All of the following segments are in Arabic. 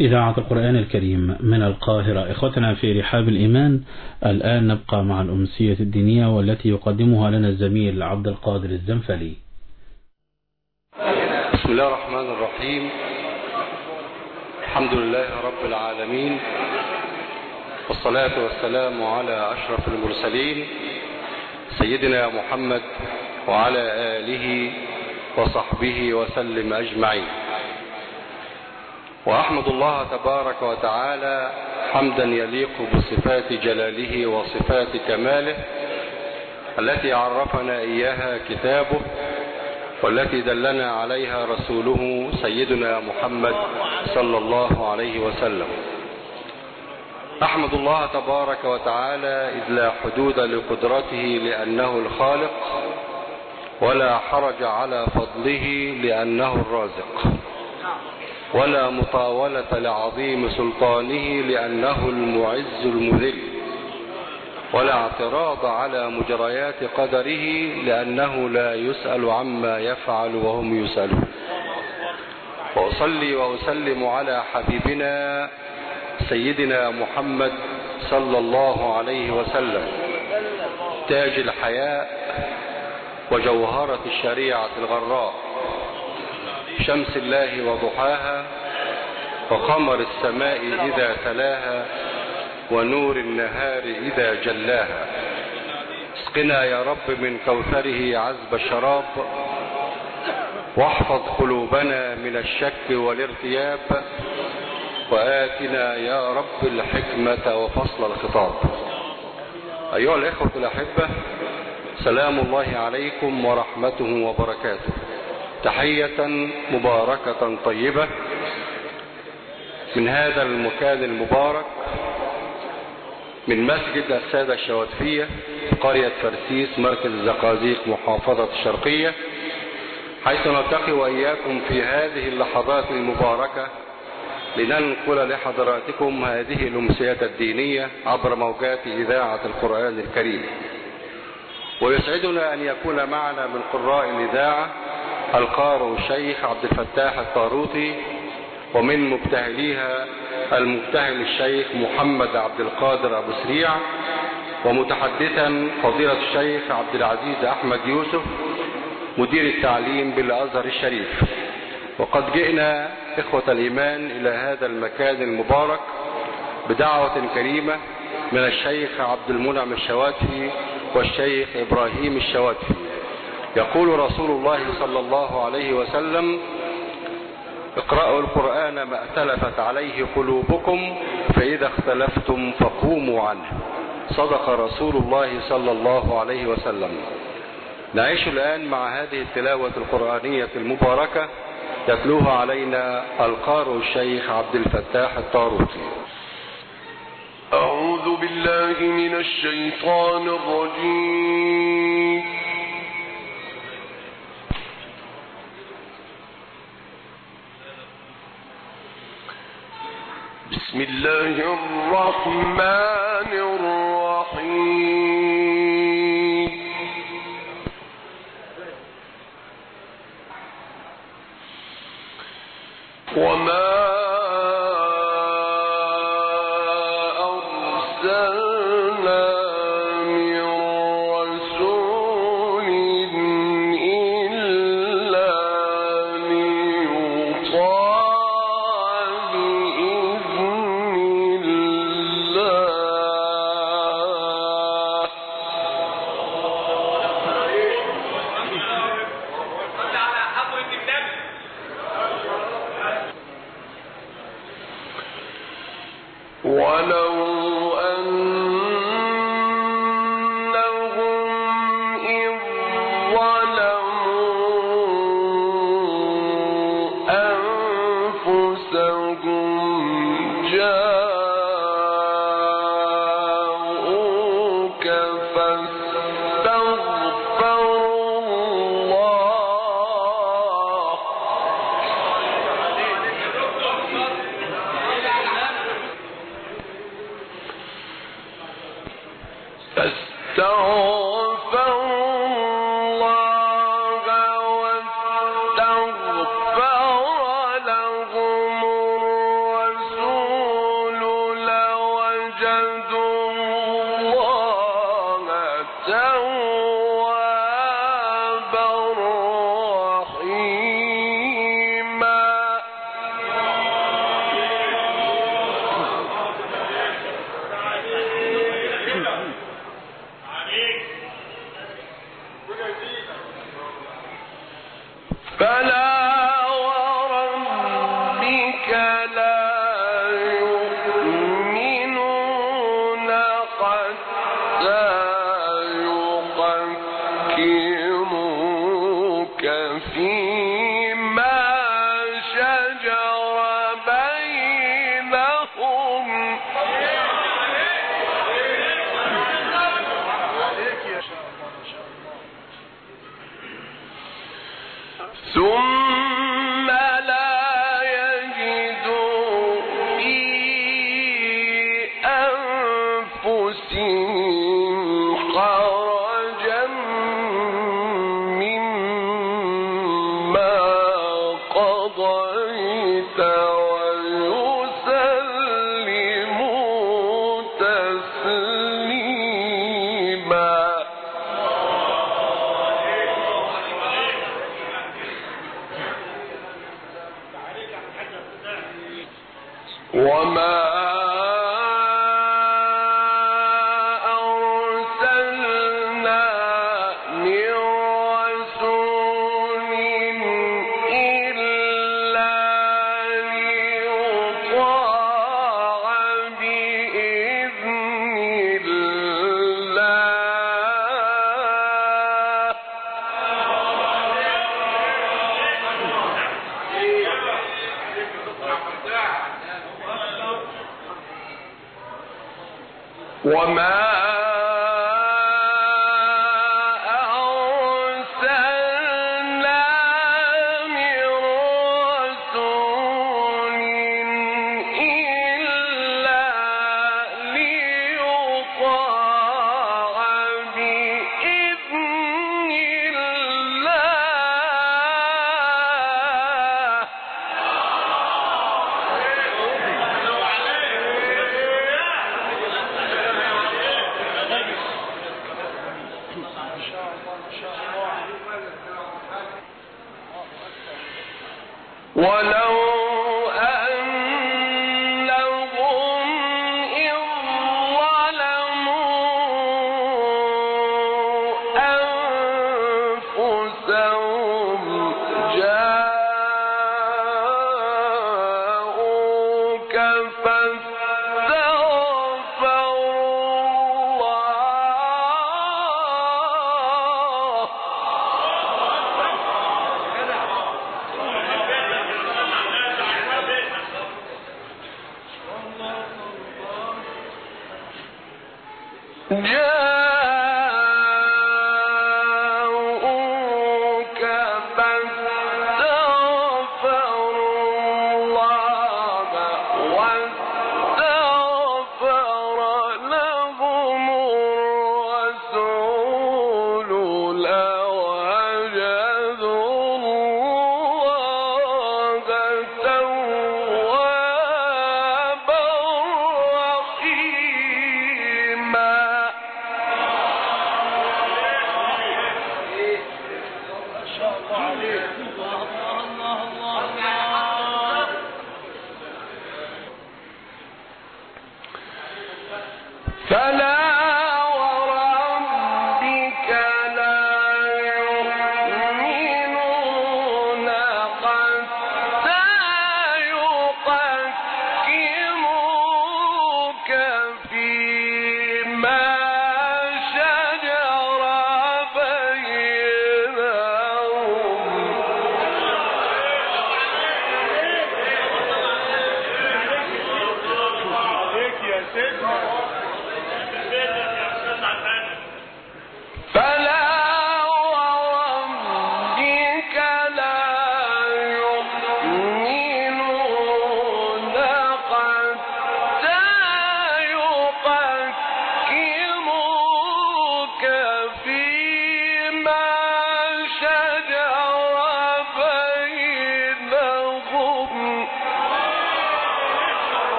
إذاعة القرآن الكريم من القاهرة. إخوتنا في رحاب الإيمان، الآن نبقى مع الأمسية الدينية والتي يقدمها لنا الزميل عبد القادر الزنفلي. بسم الله الرحمن الرحيم. الحمد لله رب العالمين، والصلاة والسلام على أشرف المرسلين سيدنا محمد وعلى آله وصحبه وسلم أجمعين. وأحمد الله تبارك وتعالى حمدا يليق بصفات جلاله وصفات كماله التي عرفنا إياها كتابه، والتي دلنا عليها رسوله سيدنا محمد صلى الله عليه وسلم. أحمد الله تبارك وتعالى إذ لا حدود لقدرته لأنه الخالق، ولا حرج على فضله لأنه الرازق، ولا مطاولة لعظيم سلطانه لأنه المعز المذل، ولا اعتراض على مجريات قدره لأنه لا يسأل عما يفعل وهم يسألون. وأصلي وأسلم على حبيبنا سيدنا محمد صلى الله عليه وسلم، تاج الحياء وجوهرة الشريعة الغراء، شمس الله وضحاها، وقمر السماء إذا تلاها، ونور النهار إذا جلاها. اسقنا يا رب من كوثره عذب الشراب، واحفظ قلوبنا من الشك والارتياب، وآتنا يا رب الحكمة وفصل الخطاب. أيها الإخوة الأحبة، سلام الله عليكم ورحمته وبركاته. تحية مباركة طيبة من هذا المكان المبارك، من مسجد السادة الشواتفية في قرية فرسيس، مركز الزقازيق، محافظة الشرقية، حيث نلتقي وإياكم في هذه اللحظات المباركة لننقل لحضراتكم هذه الأمسية الدينية عبر موجات إذاعة القرآن الكريم. ويسعدنا أن يكون معنا من قراء الإذاعة القارئ الشيخ عبد الفتاح الطاروطي، ومن مبتهليها المبتهل الشيخ محمد عبد القادر أبو سريع، ومتحدثا فضيلة الشيخ عبد العزيز أحمد يوسف مدير التعليم بالأزهر الشريف. وقد جئنا إخوة الإيمان إلى هذا المكان المبارك بدعوة كريمة من الشيخ عبد المنعم الشواتفي والشيخ إبراهيم الشواتفي. يقول رسول الله صلى الله عليه وسلم: اقرأوا القرآن ما ائتلفت عليه قلوبكم، فإذا اختلفتم فقوموا عنه. صدق رسول الله صلى الله عليه وسلم. نعيش الآن مع هذه التلاوة القرآنية المباركة يتلوها علينا القارئ الشيخ عبد الفتاح الطاروطي. أعوذ بالله من الشيطان الرجيم. بسم الله الرحمن الرحيم. وما واستغفر لهم الرسول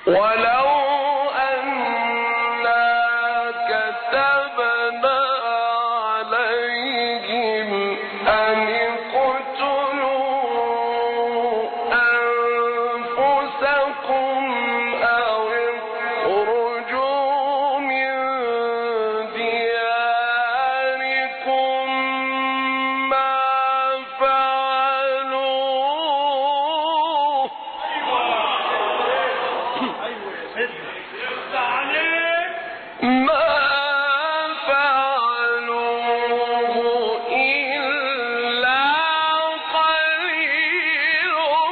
ولو أنا كتبنا عليهم أن اقتلوا أنفسكم أو اخرجوا من دياركم ما فعلوه إلا قليل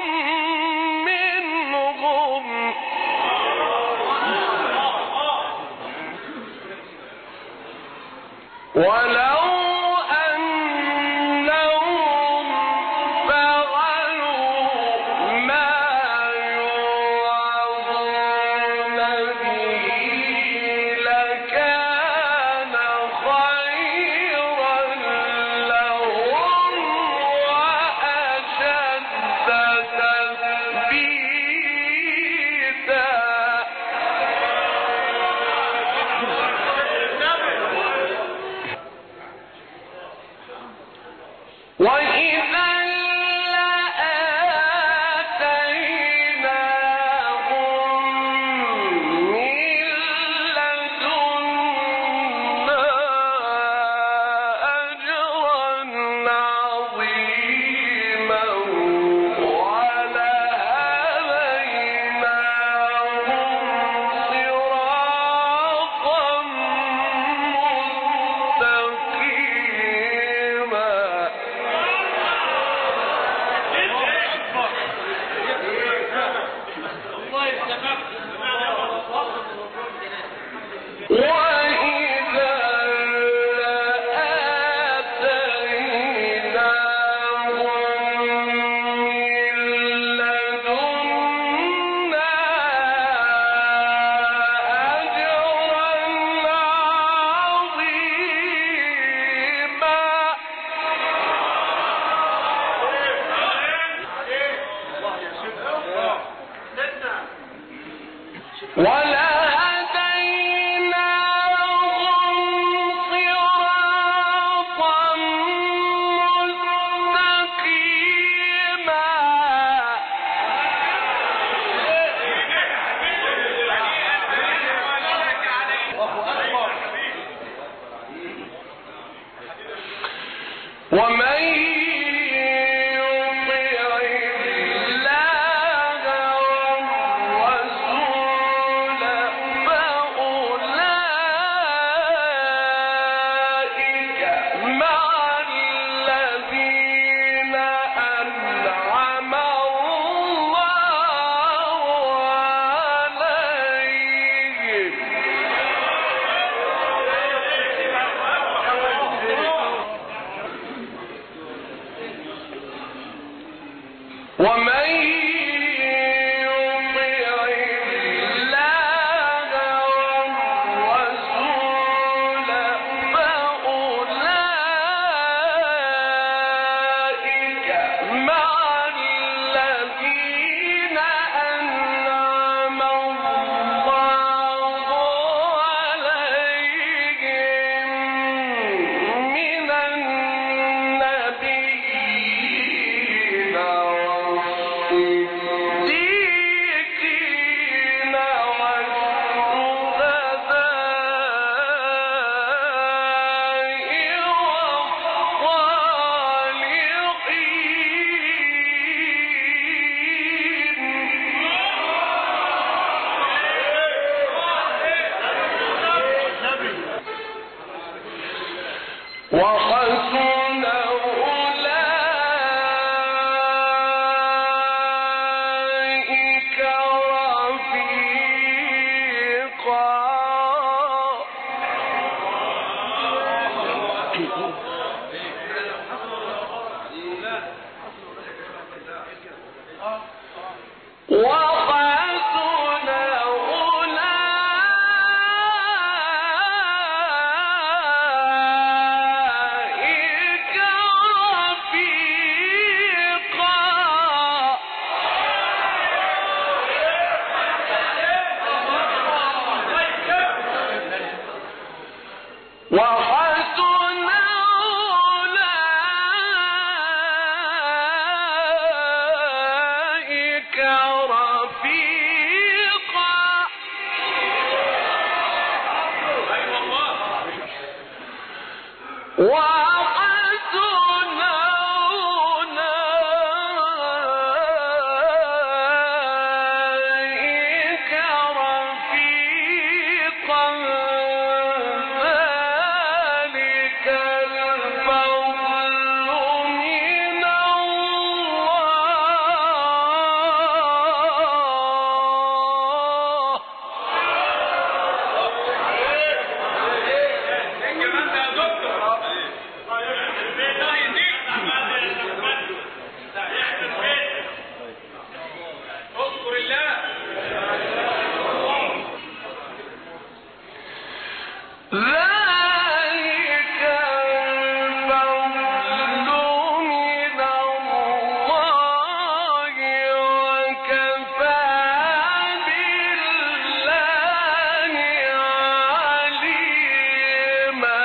منهم ولو أنهم فعلوا ما يوعظون به لكان خيرا لهم وأشد تثبيتا وإذا لآتيناهم من لدنا أجرا عظيما ولهديناهم صراطا مستقيما وإذا لآتيناهم من لدنا أجرا عظيما ولهديناهم صراطا مستقيما ومن يطع الله والرسول فأولئك مع الذين أنعم الله عليهم ومن يطع الله والرسول فأولئك مع الذين أنعم الله عليهم من النبيين والصديقين والصالحين وحسن أولئك رفيقا وحسن وحسن أولئك رفيقا وحسن أولئك رفيقا ذلك الفضل من الله. ذلك الفضل من الله وكفى بالله عليما.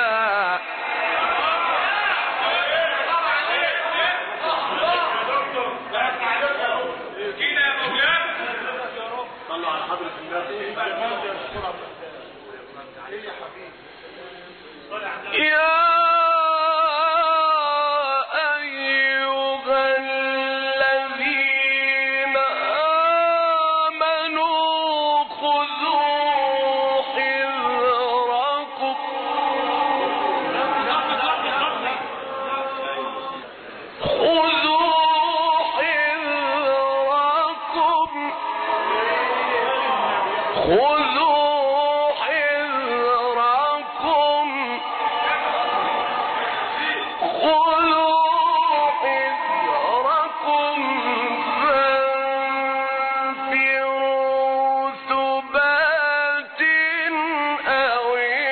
يا أيها الذين آمنوا خذوا حذركم فانفروا ثبات أو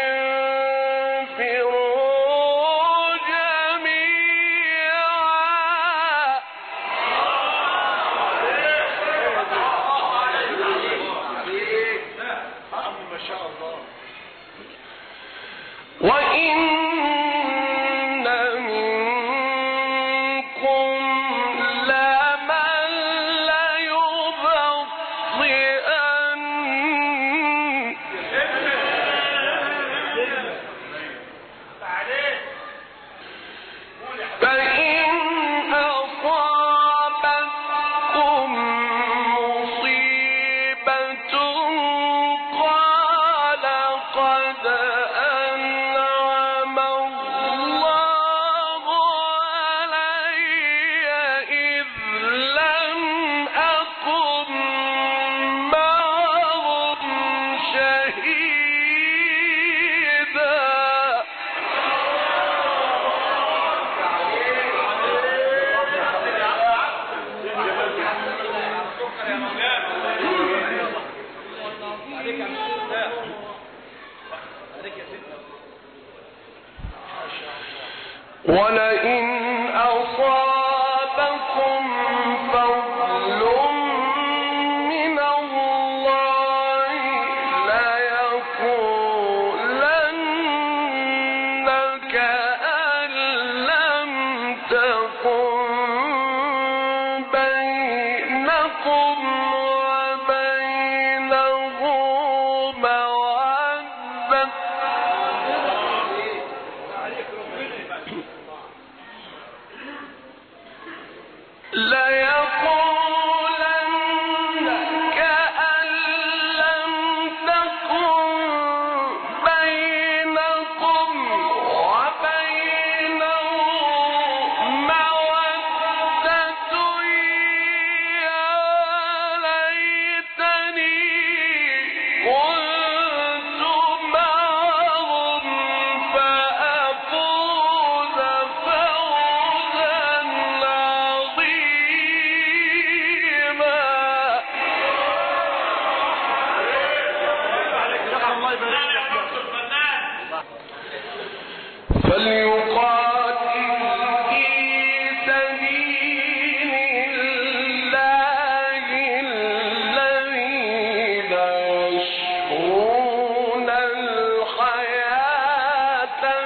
انفروا جميعا. وإن منكم لمن ليبطئن فإن أصابتكم مصيبة قال قد أنعم الله علي إذ لم أكن معهم شهيدا. ولئن أصابكم فضل من الله ليقولن كأن لم تكن بينكم وبينه مودة ليقولن كأن لم تكن بينكم وبينه مودة يا ليتني كنت معهم فأفوز فوزا عظيما. فليقاتل في سبيل الله الذين يشرون الحياة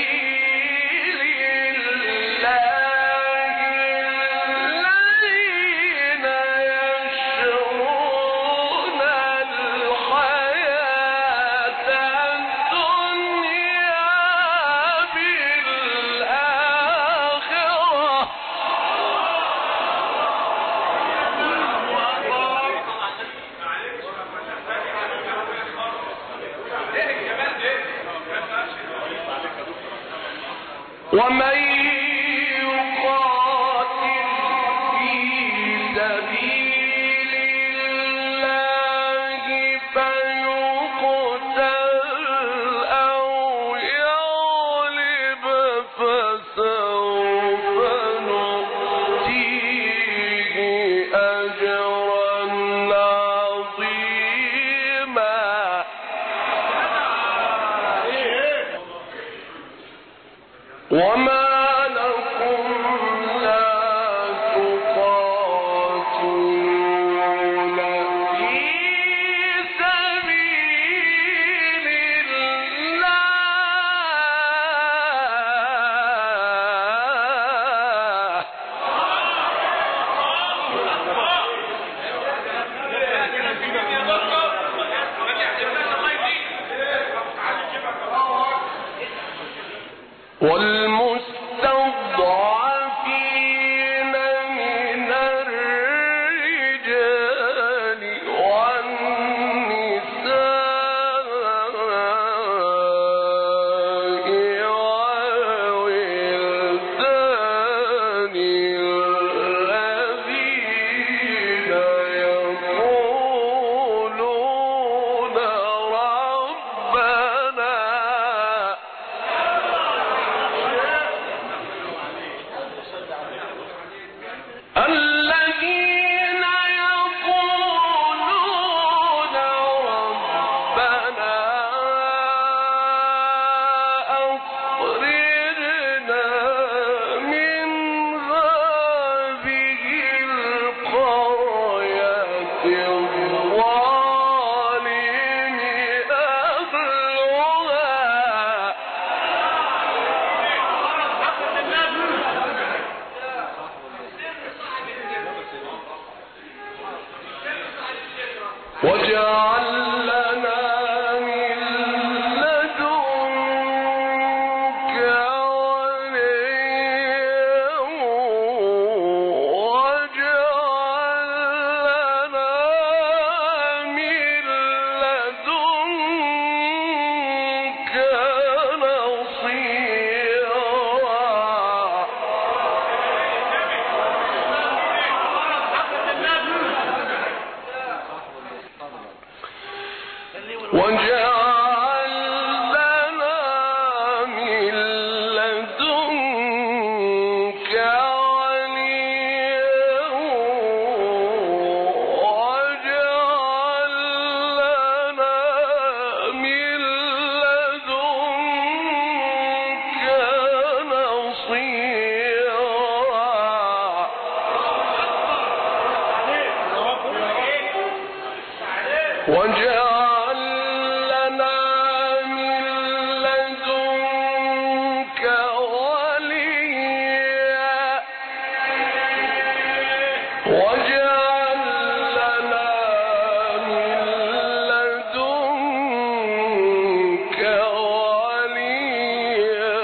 ومن يقاتل في سبيل الله فيقتل أو يغلب فسوف نؤتيه أجرا عظيما. وما لكم لا تقاتلون في سبيل الله والمستضعفين من الرجال والنساء والولدان الذين يقولون ربنا الذين يقولون ربنا أخرجنا من هذه القرية الظالم أهلها واجعل لنا من لدنك وليا واجعل لنا من لدنك نصيرا. واجعل لنا من لدنك وليا واجعل لنا من لدنك نصيرا. واجعل لنا من لدنك وليا واجعل لنا من لدنك وليا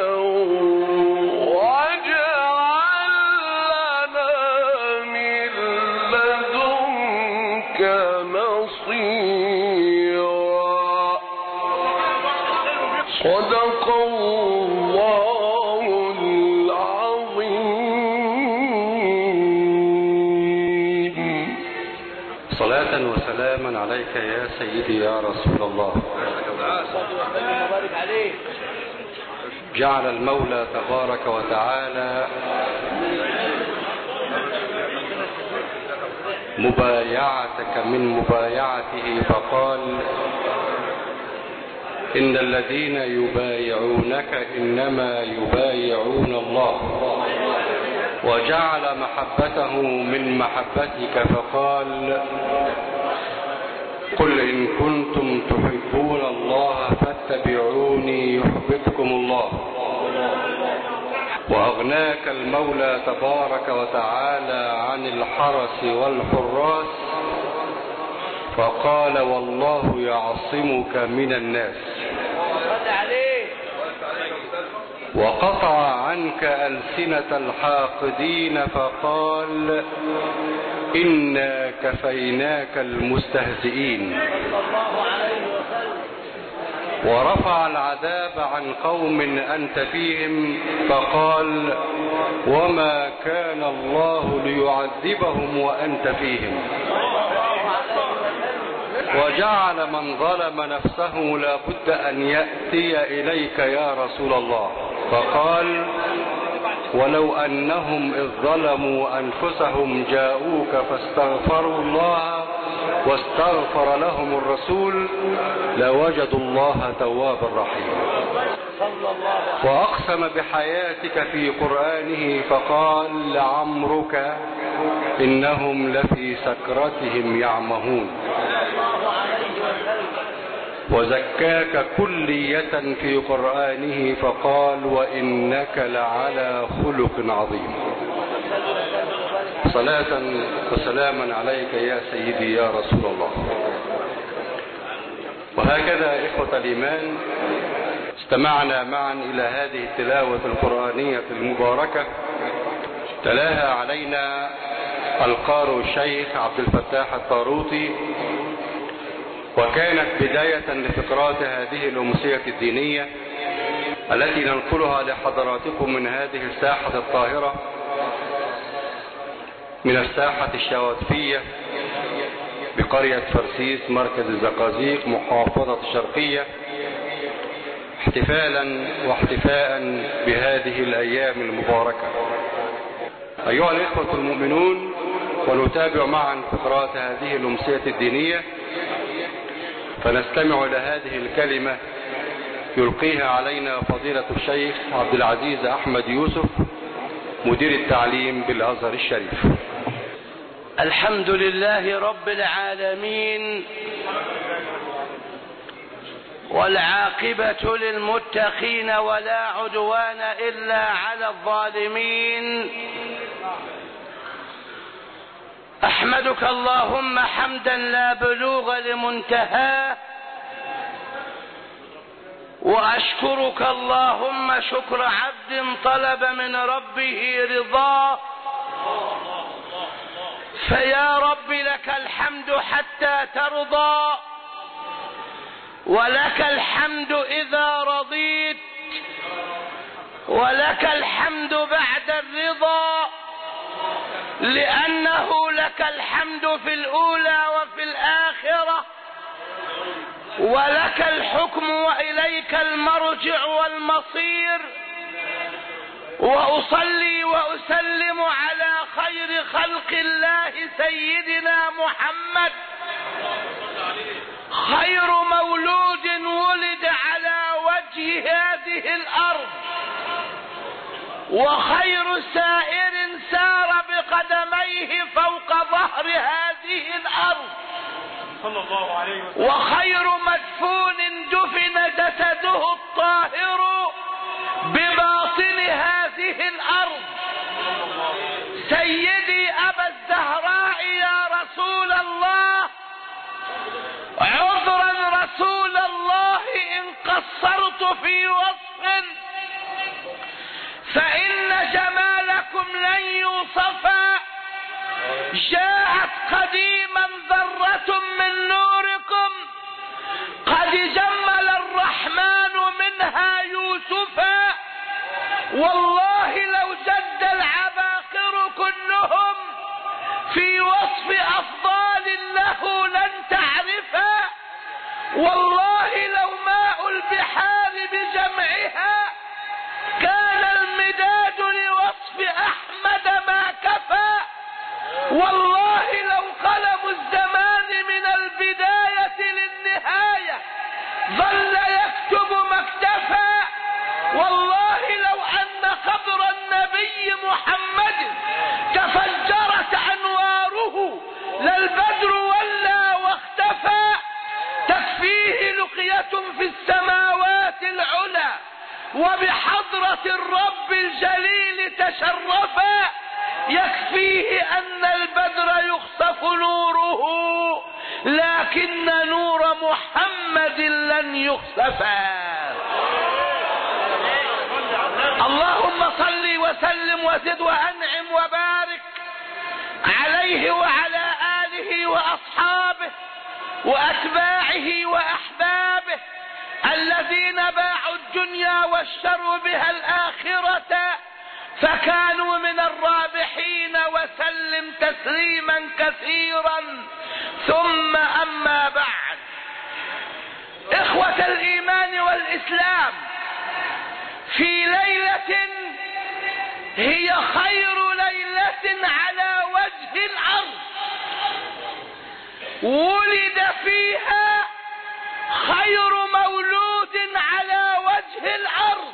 واجعل لنا من لدنك نصيرا. صدق الله العظيم. صلاة وسلاما عليك يا سيدي يا رسول الله. جعل المولى تبارك وتعالى مبايعتك من مبايعته فقال إن الذين يبايعونك إنما يبايعون الله، وجعل محبته من محبتك فقال قل إن كنتم تحبون الله فاتبعوني يحببكم الله وأغناك المولى تبارك وتعالى عن الحرس والحراس، فقال والله يعصمك من الناس، وقطع عنك ألسنة الحاقدين، فقال إنا كفيناك المستهزئين، ورفع العذاب عن قوم أنت فيهم، فقال وما كان الله ليعذبهم وأنت فيهم، وجعل من ظلم نفسه لا بد أن يأتي إليك يا رسول الله، فقال ولو أنهم إذ ظلموا أنفسهم جاءوك فاستغفروا الله واستغفر لهم الرسول لوجدوا الله توابا رحيما. وأقسم بحياتك في قرآنه فقال لعمرك إنهم لفي سكرتهم يعمهون. وزكاك كلية في قرآنه فقال وإنك لعلى خلق عظيم. صلاة وسلاما عليك يا سيدي يا رسول الله. وهكذا إخوة الإيمان استمعنا معا إلى هذه التلاوة القرآنية المباركة تلاها علينا القارئ الشيخ عبد الفتاح الطاروطي، وكانت بداية لفقرات هذه الأمسية الدينية التي ننقلها لحضراتكم من هذه الساحة الطاهرة، من الساحة الشواذفية بقرية فرسيس مركز الزقازيق محافظة الشرقية، احتفالا واحتفاء بهذه الأيام المباركة. أيها الإخوة المؤمنون، ونتابع معا فقرات هذه الأمسية الدينية، فنستمع إلى هذه الكلمة يلقيها علينا فضيلة الشيخ عبد العزيز أحمد يوسف مدير التعليم بالأزهر الشريف. الحمد لله رب العالمين، والعاقبة للمتقين ولا عدوان إلا على الظالمين. أحمدك اللهم حمدا لا بلوغ لمنتهاه، وأشكرك اللهم شكر عبد طلب من ربه رضاه، فيا رب لك الحمد حتى ترضى، ولك الحمد إذا رضيت، ولك الحمد بعد الرضا، لأنه لك الحمد في الأولى وفي الآخرة، ولك الحكم وإليك المرجع والمصير. وأصلي وأسلم على خير خلق الله سيدنا محمد، خير مولود ولد على وجه هذه الأرض، وخير سائر سار بقدميه فوق ظهر هذه الأرض، وخير مدفون دفن جسده الطاهر بباطن هذه الأرض، سيدي أبا الزهراء يا رسول الله، عذرا رسول الله إن قصرت في وصف، فإن جمالكم لن يوصفا، جاءت قديما ذرة من نوركم قد جمل الرحمن منها يوسفا، والله لو جد العباقر كلهم في وصف أفضال له لن تعرفا، والله لو ماء البحار بجمعها كان المداد لوصف أحمد ما كفى، والله لو قلم الزمان من البداية للنهاية ظل يكتب ما اكتفى، والله لو أن قبر النبي محمد تفجرت أنواره للبدر ولا واختفى، تكفيه لقية في السماوات العلى وبحضرة الرب الجليل مشرفا يكفيه أن البدر يخسف نوره، لكن نور محمد لن يخسفا. اللهم صل وسلم وزد وأنعم وبارك عليه وعلى آله وأصحابه وأتباعه وأحبابه الذين باعوا الدنيا واشتروا بها الآخرة فكانوا من الرابحين، وسلم تسليما كثيرا. ثم أما بعد، إخوة الإيمان والإسلام، في ليلة هي خير ليلة على وجه الأرض ولد فيها خير مولود على وجه الأرض،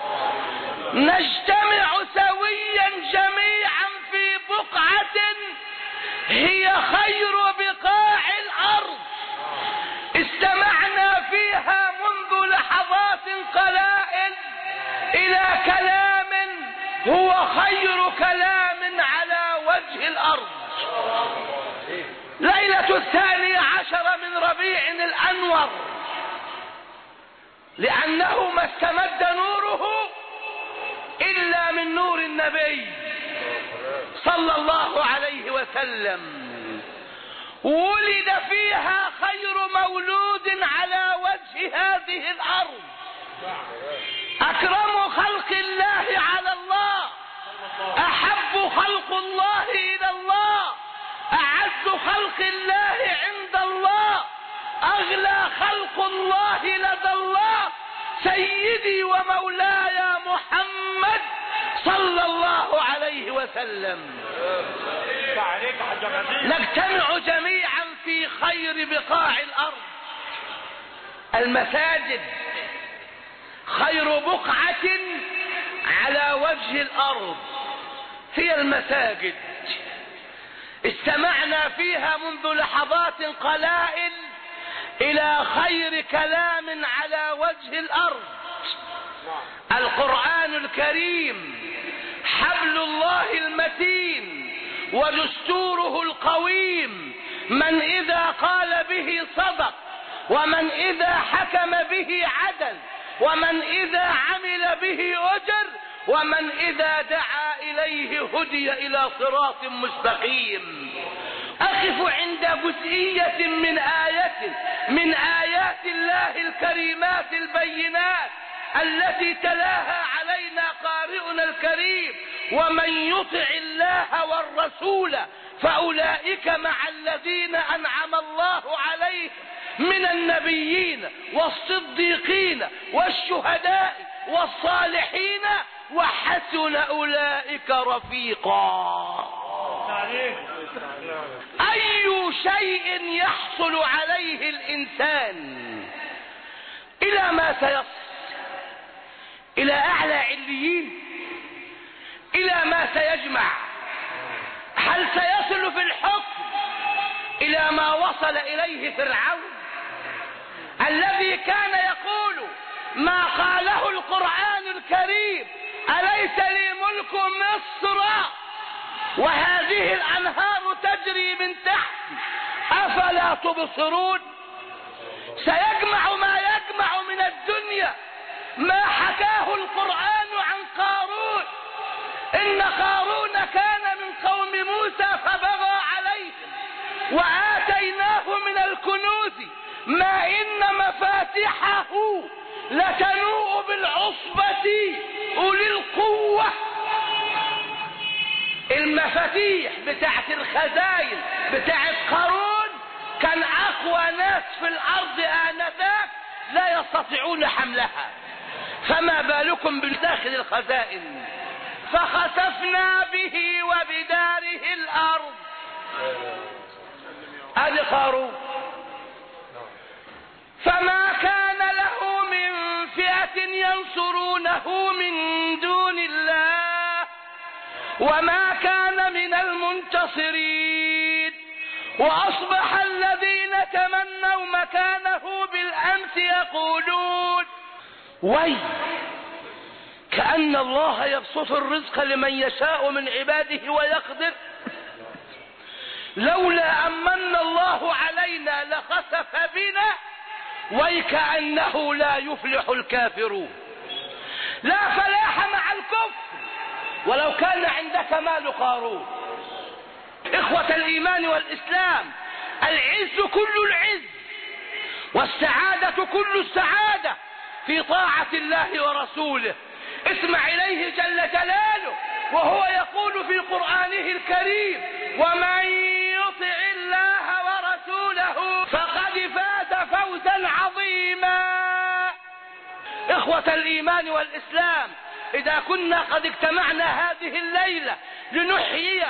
نجتمع سويا جميعا في بقعة هي خير بقاع الأرض، استمعنا فيها منذ لحظات قلائل إلى كلام هو خير كلام على وجه الأرض. ليلة 12 من ربيع الأنور، لأنه ما استمد نوره إلا من نور النبي صلى الله عليه وسلم. ولد فيها خير مولود على وجه هذه الأرض، أكرم خلق الله على الله، أحب خلق الله إلى الله، أعز خلق الله عند الله، أغلى خلق الله لدى الله، سيدي ومولاي محمد صلى الله عليه وسلم. نجتمع جميعا في خير بقاع الأرض، المساجد خير بقعة على وجه الأرض هي المساجد، استمعنا فيها منذ لحظات قلائل إلى خير كلام على وجه الأرض. القرآن الكريم حبل الله المتين ودستوره القويم، من إذا قال به صدق، ومن إذا حكم به عدل، ومن إذا عمل به أجر، ومن إذا دعا إليه هدي إلى صراط مستقيم. أقف عند جزئية من آيات الله الكريمات البينات التي تلاها علينا قارئنا الكريم: ومن يطع الله والرسول فأولئك مع الذين أنعم الله عليهم من النبيين والصديقين والشهداء والصالحين وحسن أولئك رفيقا. أي شيء يحصل عليه الإنسان إلى ما سيصل، إلى أعلى عليين، إلى ما سيجمع، هل سيصل في الحكم إلى ما وصل إليه فرعون الذي كان يقول ما قاله القرآن الكريم: أليس لي ملك مصر وهذه الأنهار تجري من تحتي أفلا تبصرون؟ سيجمع ما يجمع من الدنيا ما حكاه القرآن عن قارون: إن قارون كان من قوم موسى فبغى عليهم وآتيناه من الكنوز ما إن مفاتحه لتنوء بالعصبة أولي القوة. المفاتيح بتاعت الخزائن بتاعت قارون كان أقوى ناس في الأرض آنذاك لا يستطيعون حملها، فما بالكم بالداخل الخزائن. فخسفنا به وبداره الأرض. هذا قارون، فما كان له من فئة ينصرونه من دون الله وما كان من المنتصرين. وأصبح الذين تمنوا مكانه بالأمس يقولون: وي كأن الله يبسط الرزق لمن يشاء من عباده ويقدر. لولا أمن الله علينا لخسف بنا وكأنه لا يفلح الكافرون. لا فلاح مع الكفر ولو كان عندك مال قارون. إخوة الإيمان والإسلام، العز كل العز والسعادة كل السعادة في طاعة الله ورسوله. اسمع إليه جل جلاله وهو يقول في قرآنه الكريم: ومن يطع الله ورسوله فقد فاز فوزا عظيما. إخوة الإيمان والإسلام، إذا كنا قد اجتمعنا هذه الليلة لنحيي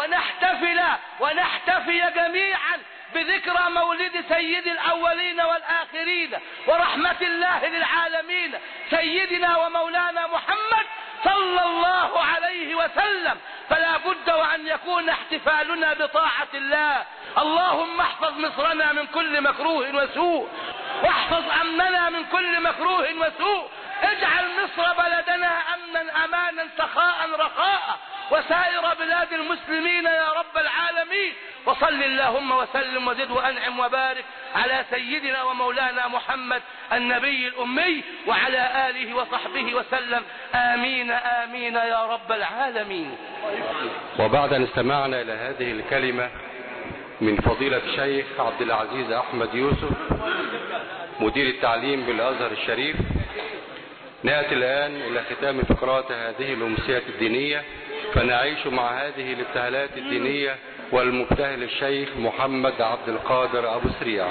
ونحتفي جميعا بذكرى مولد سيد الأولين والآخرين ورحمة الله للعالمين سيدنا ومولانا محمد صلى الله عليه وسلم، فلا بد وأن يكون احتفالنا بطاعة الله. اللهم احفظ مصرنا من كل مكروه وسوء، واحفظ أمننا من كل مكروه وسوء. اجعل مصر بلدنا أمنا أمانا سخاء رخاء، وسائر بلاد المسلمين يا رب العالمين. وصل اللهم وسلم وزد وأنعم وبارك على سيدنا ومولانا محمد النبي الأمي وعلى آله وصحبه وسلم. آمين آمين يا رب العالمين. وبعد أن استمعنا إلى هذه الكلمة من فضيلة الشيخ عبد العزيز أحمد يوسف مدير التعليم بالأزهر الشريف، نأتي الآن إلى ختام فقرات هذه الأمسية الدينية، فنعيش مع هذه الابتهالات الدينية والمبتهل الشيخ محمد عبد القادر أبو سريع.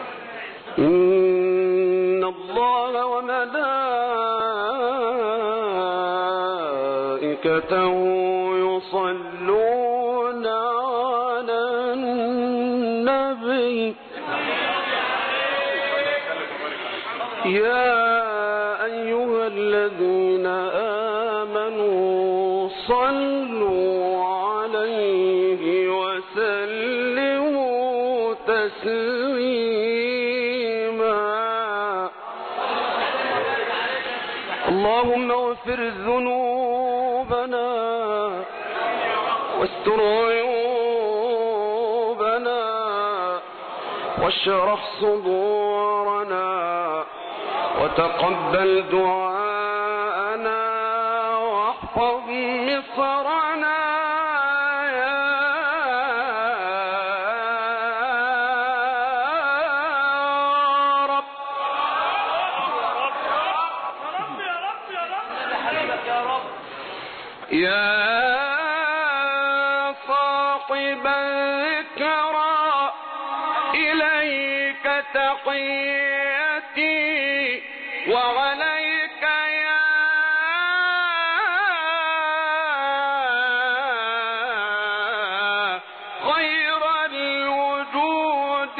إن الله وملائكته يصلون على النبي يا أيها الذين آمنوا صلوا عليه وسلموا تسليما. اللهم اغفر ذنوبنا واستر عيوبنا واشرح صدورنا وتقبل دعاءنا واحفظ مصرنا يا رب. يا صاحب الذكرى إليك تحيتي وعليك يا خير الوجود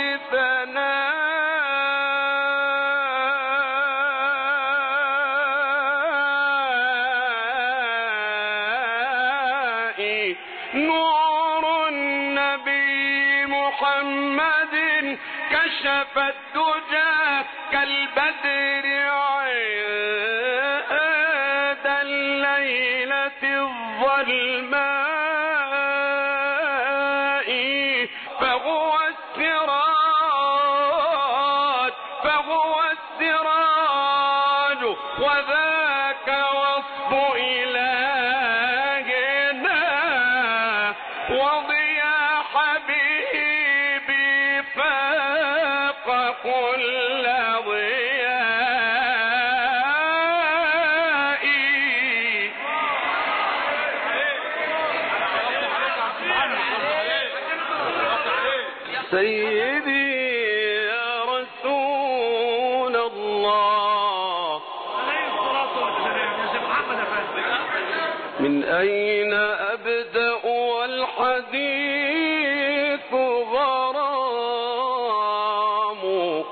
ثنائي. نور النبي محمد كشف الدجى كالبدر عند الليلة الظلماء، فهو السراج وذاك وصف إلهنا وضيا حبيبي فاق كل ضيائي. سيدي يا رسول الله، من أين أبدأ والحديث غرام،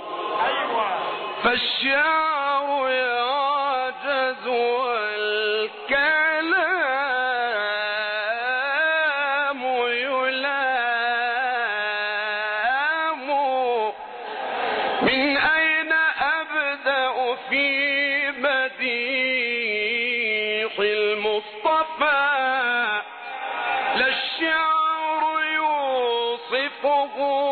فالشعر يعجز والكلام يلام. من أين أبدأ في بديع المصطفى لا الشعر يوصفه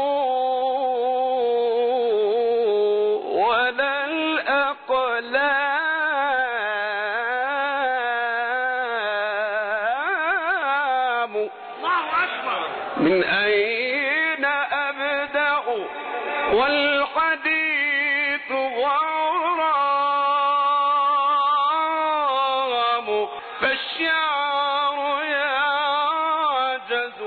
ولا الأقلام. من أين أبدأ والحديث غرام، فالشعر يعجز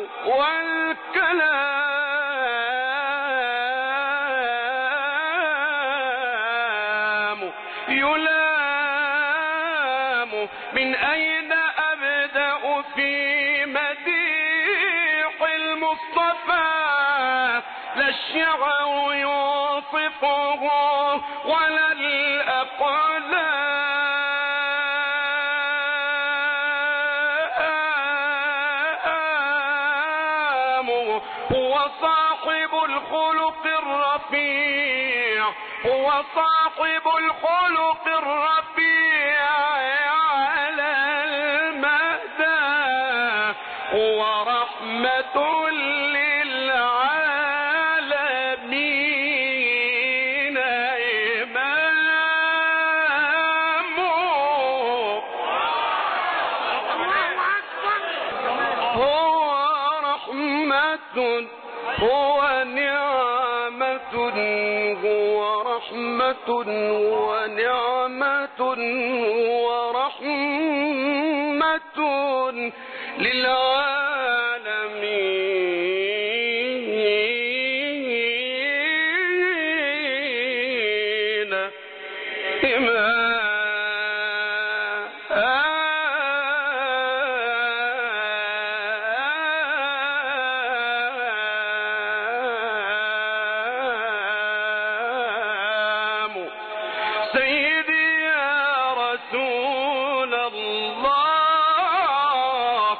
والكلام يلام. من أين أبدأ في مديح المصطفى لا الشعر يوصفه ولا الأقلام. هو صاحب الخلق الرفيع، هو صاحب الخلق الرفيع على المدى، هو رحمة للعالمين إمام. هو رحمة، هو نعمة، هو رحمة ونعمة ورحمة للعالمين إمام. سيدي يا رسول الله،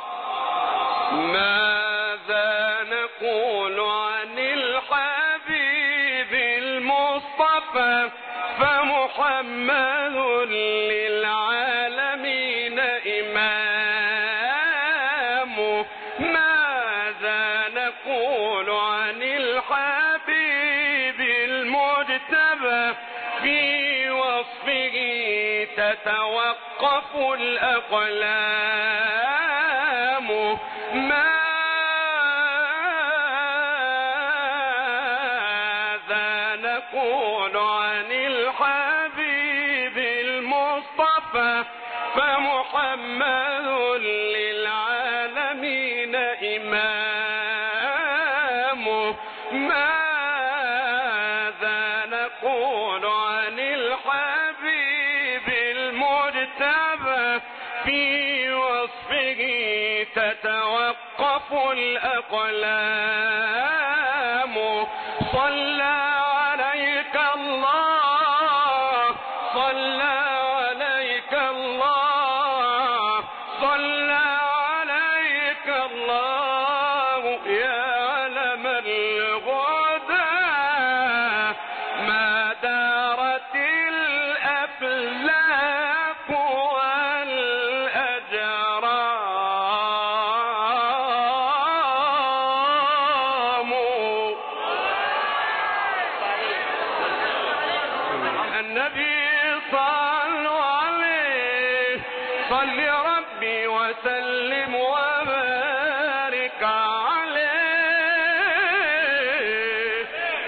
ماذا نقول عن الحبيب المصطفى فمحمد للعالمين إمام. ماذا نقول عن الحبيب المجتبى في وصفه تتوقف الأقلام. ماذا نقول عن الحبيب المصطفى فمحمد للعالمين إمام. ماذا نقول عن الحبيب المجتبى في وصفه تتوقف الأقلام. صلى عليك الله، صلى عليك الله، صلى عليك الله يا علم الغدى. ما دارت الأفلاك والأجرام. النبي صلوا عليه، صل ربي وسلم وبارك عليه.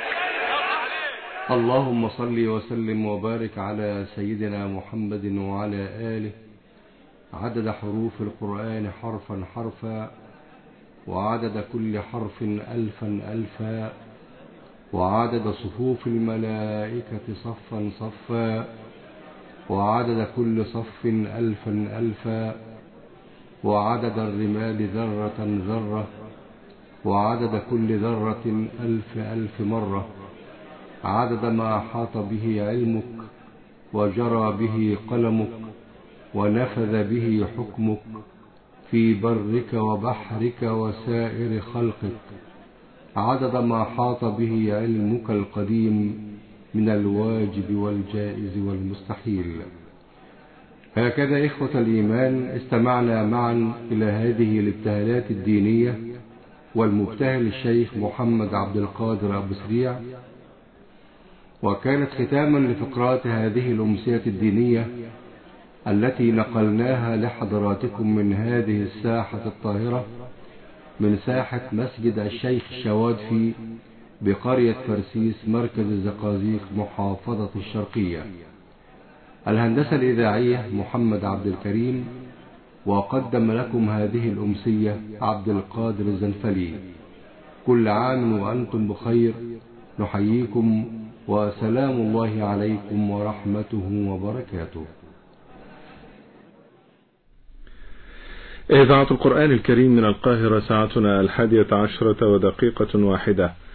اللهم صل وسلم وبارك على سيدنا محمد وعلى آله عدد حروف القرآن حرفا حرفا، وعدد كل حرف ألفا ألفا، وعدد صفوف الملائكة صفا صفا، وعدد كل صف ألفا ألفا، وعدد الرمال ذرة ذرة، وعدد كل ذرة ألف ألف مرة، عدد ما أحاط به علمك وجرى به قلمك ونفذ به حكمك في برك وبحرك وسائر خلقك، عدد ما حاط به علمك القديم من الواجب والجائز والمستحيل. هكذا إخوة الإيمان استمعنا معا إلى هذه الابتهالات الدينية والمبتهل الشيخ محمد عبد القادر أبو سريع، وكانت ختاما لفقرات هذه الأمسية الدينية التي نقلناها لحضراتكم من هذه الساحة الطاهرة، من ساحة مسجد الشيخ الشوادفي بقرية فرسيس مركز الزقازيق محافظة الشرقية. الهندسة الإذاعية محمد عبد الكريم، وقدم لكم هذه الأمسية عبد القادر الزنفلي. كل عام وأنتم بخير، نحييكم وسلام الله عليكم ورحمته وبركاته. إذاعة القرآن الكريم من القاهرة، ساعتنا 11:01 دقيقة.